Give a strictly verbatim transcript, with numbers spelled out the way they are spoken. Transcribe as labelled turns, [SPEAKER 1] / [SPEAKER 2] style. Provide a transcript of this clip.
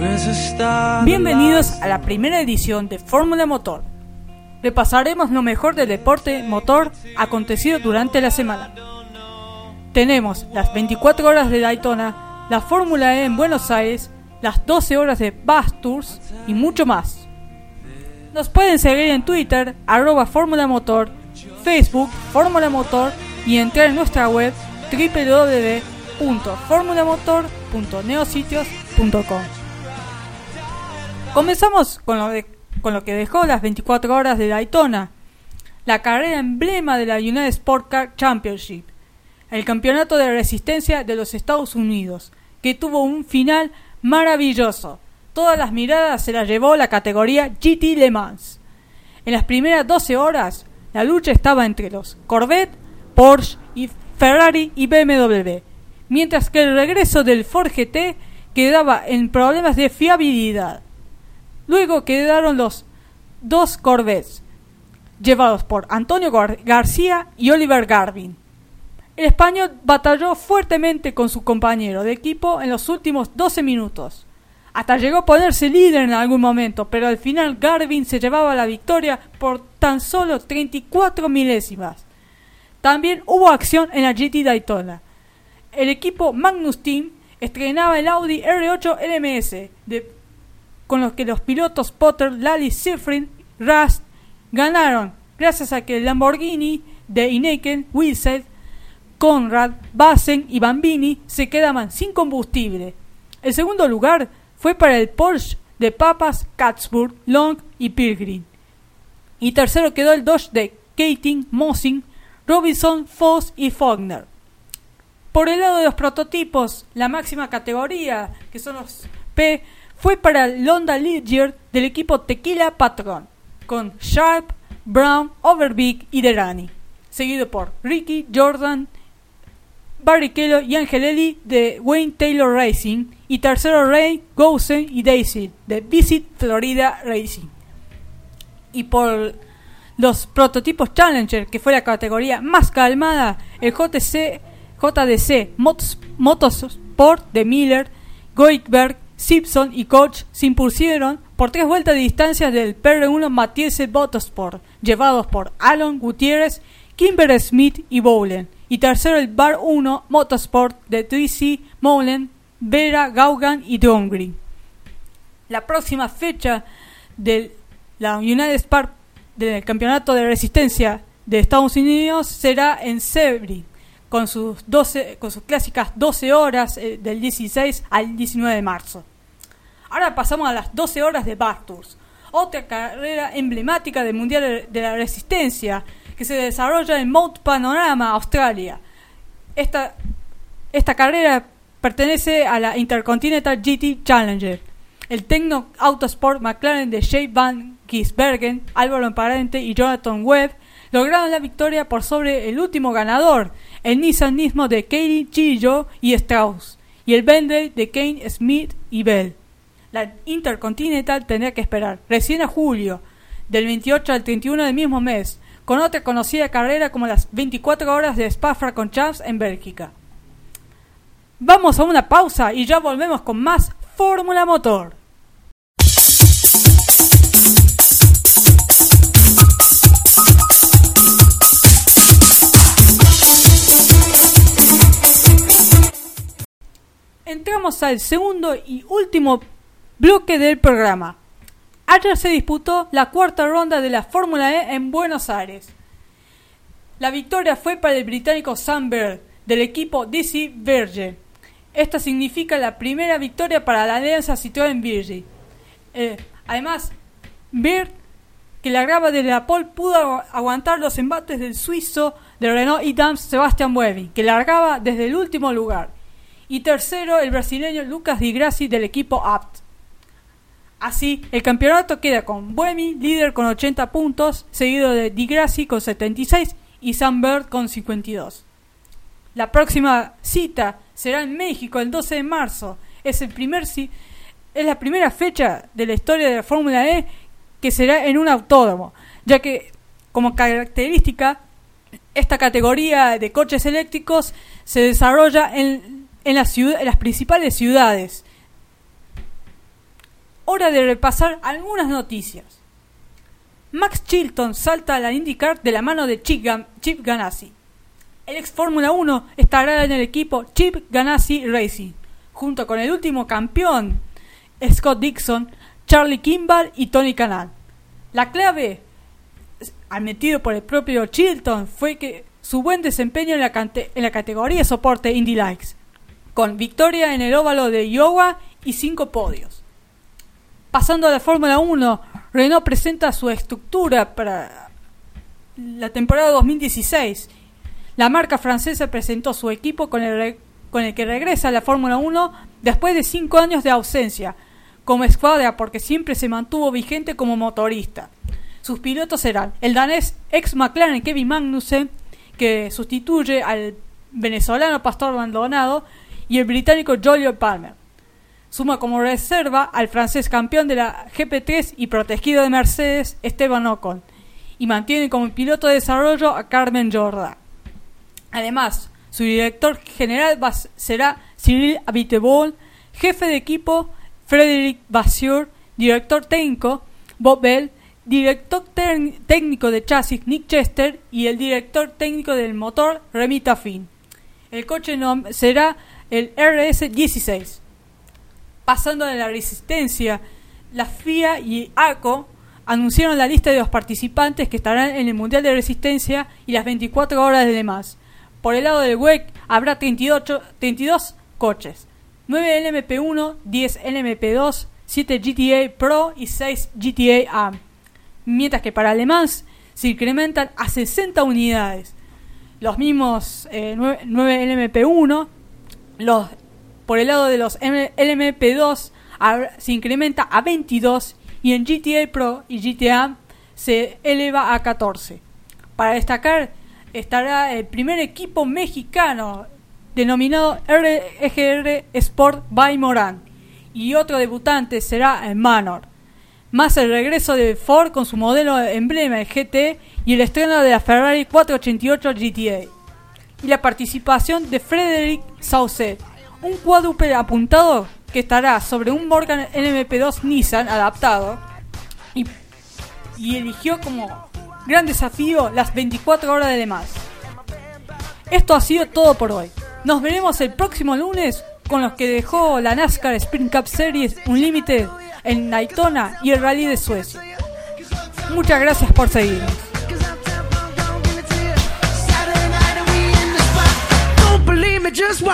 [SPEAKER 1] Bienvenidos a la primera edición de Fórmula Motor. Repasaremos lo mejor del deporte motor acontecido durante la semana. Tenemos las veinticuatro horas de Daytona, la Fórmula E en Buenos Aires, las doce horas de Bath Tours y mucho más. Nos pueden seguir en Twitter, arroba Fórmula Motor, Facebook, Fórmula Motor y entrar en nuestra web doble u doble u doble u punto formula motor punto neositios punto com. Comenzamos con lo, de, con lo que dejó las veinticuatro horas de Daytona, la carrera emblema de la United Sport Car Championship, el campeonato de resistencia de los Estados Unidos, que tuvo un final maravilloso. Todas las miradas se las llevó la categoría G T Le Mans. En las primeras doce horas, la lucha estaba entre los Corvette, Porsche, y Ferrari y B M W, mientras que el regreso del Ford G T quedaba en problemas de fiabilidad. Luego quedaron los dos Corvettes, llevados por Antonio Gar- García y Oliver Garvin. El español batalló fuertemente con su compañero de equipo en los últimos doce minutos. Hasta llegó a ponerse líder en algún momento, pero al final Garvin se llevaba la victoria por tan solo treinta y cuatro milésimas. También hubo acción en la G T Daytona. El equipo Magnus Team estrenaba el Audi R ocho L M S, de, con los que los pilotos Potter, Lally Seyfried, Rast ganaron, gracias a que el Lamborghini de Heineken, Wilson, Conrad, Bassen y Bambini se quedaban sin combustible. El segundo lugar fue para el Porsche de Papas, Catsburg, Long y Pilgrim. Y tercero quedó el Dodge de Keating, Mossing, Robinson, Foss y Faulkner. Por el lado de los prototipos, la máxima categoría, que son los P, fue para el Honda Ligier del equipo Tequila Patron, con Sharp, Brown, Overbeek y Derani, seguido por Ricky, Jordan, Barrichello y Angelelli de Wayne Taylor Racing, y tercero Ray, Gousen y Daisy de Visit Florida Racing. Y por los prototipos Challenger, que fue la categoría más calmada, el J C, J D C Motos, Motorsport de Miller, Goldberg, Simpson y Koch se impusieron por tres vueltas de distancia del P R uno Mathieu Motorsport, llevados por Alon Gutiérrez, Kimber Smith y Bowlen. Y tercero el Bar uno Motorsport de Tracy Moulen, Vera, Gauguin y Drongren. La próxima fecha de la United Sport del Campeonato de Resistencia de Estados Unidos será en Sebring, con sus doce, con sus clásicas doce horas eh, del dieciséis al diecinueve de marzo. Ahora pasamos a las doce horas de Bath Tours, otra carrera emblemática del Mundial de la Resistencia que se desarrolla en Mount Panorama, Australia. Esta, esta carrera pertenece a la Intercontinental G T Challenger. El Tecno Autosport McLaren de Jay Van Gisbergen, Álvaro Emparente y Jonathan Webb lograron la victoria por sobre el último ganador, el Nissan Nismo de Katie Gillo y Strauss, y el Bentley de Kane Smith y Bell. La Intercontinental tendrá que esperar recién a julio, del veintiocho al treinta y uno del mismo mes, con otra conocida carrera como las veinticuatro horas de Spa-Francorchamps en Bélgica. Vamos a una pausa y ya volvemos con más Fórmula Motor. Entramos al segundo y último bloque del programa. Ayer se disputó la cuarta ronda de la Fórmula E en Buenos Aires. La victoria fue para el británico Sam Bird, del equipo D C Virgin. Esta significa la primera victoria para la alianza Citroën Virgin. Eh, además, Bird, que largaba desde la pole, pudo aguantar los embates del suizo de Renault y Dams Sebastian Buemi, que largaba desde el último lugar. Y tercero, el brasileño Lucas Di Grassi del equipo Abt. Así, el campeonato queda con Buemi, líder con ochenta puntos, seguido de Di Grassi con setenta y seis y Sam Bird con cincuenta y dos. La próxima cita será en México el doce de marzo. Es, el primer, es la primera fecha de la historia de la Fórmula E que será en un autódromo, ya que como característica esta categoría de coches eléctricos se desarrolla en, en, la ciudad, en las principales ciudades. hora de repasar algunas noticias. Max Chilton salta a la IndyCar de la mano de Chip, Gan- Chip Ganassi. El ex Fórmula uno estará en el equipo Chip Ganassi Racing, junto con el último campeón Scott Dixon, Charlie Kimball y Tony Kanaan. La clave, admitido por el propio Chilton, fue que su buen desempeño en la, cante- en la categoría de soporte Indy Lights, con victoria en el óvalo de Iowa y cinco podios. Pasando a la Fórmula uno, Renault presenta su estructura para la temporada dos mil dieciséis. La marca francesa presentó su equipo con el, re- con el que regresa a la Fórmula uno después de cinco años de ausencia, como escuadra porque siempre se mantuvo vigente como motorista. Sus pilotos serán el danés ex McLaren Kevin Magnussen, que sustituye al venezolano Pastor Maldonado, y el británico Jolyon Palmer. Suma como reserva al francés campeón de la G P tres y protegido de Mercedes, Esteban Ocon, y mantiene como piloto de desarrollo a Carmen Jordan. Además, su director general va, será Cyril Abiteboul, jefe de equipo Frédéric Vasseur, director técnico Bob Bell, director te- técnico de chasis Nick Chester y el director técnico del motor Remy Taffin. El coche nom- será el R S dieciséis. Pasando de la resistencia, la F I A y A C O anunciaron la lista de los participantes que estarán en el Mundial de Resistencia y las veinticuatro horas de Le Mans. Por el lado del W E C habrá treinta y ocho, treinta y dos coches, nueve L M P uno, diez L M P dos, siete G T A Pro y seis G T A A M, mientras que para Le Mans se incrementan a sesenta unidades. Los mismos eh, nueve L M P uno, los, por el lado de los L M P dos habrá, se incrementa a veintidós y en G T A Pro y G T A A M se eleva a catorce. Para destacar estará el primer equipo mexicano denominado R G R Sport by Morán, y otro debutante será el Manor, más el regreso de Ford con su modelo emblema el G T y el estreno de la Ferrari cuatrocientos ochenta y ocho G T A, y la participación de Frédéric Saucet, un cuádruple apuntado que estará sobre un Morgan L M P dos Nissan adaptado, y, y eligió como gran desafío las veinticuatro horas de Le Mans. Esto ha sido todo por hoy. Nos veremos el próximo lunes con los que dejó la NASCAR Sprint Cup Series Unlimited en Daytona y el Rally de Suecia. Muchas gracias por seguirnos.
[SPEAKER 2] Just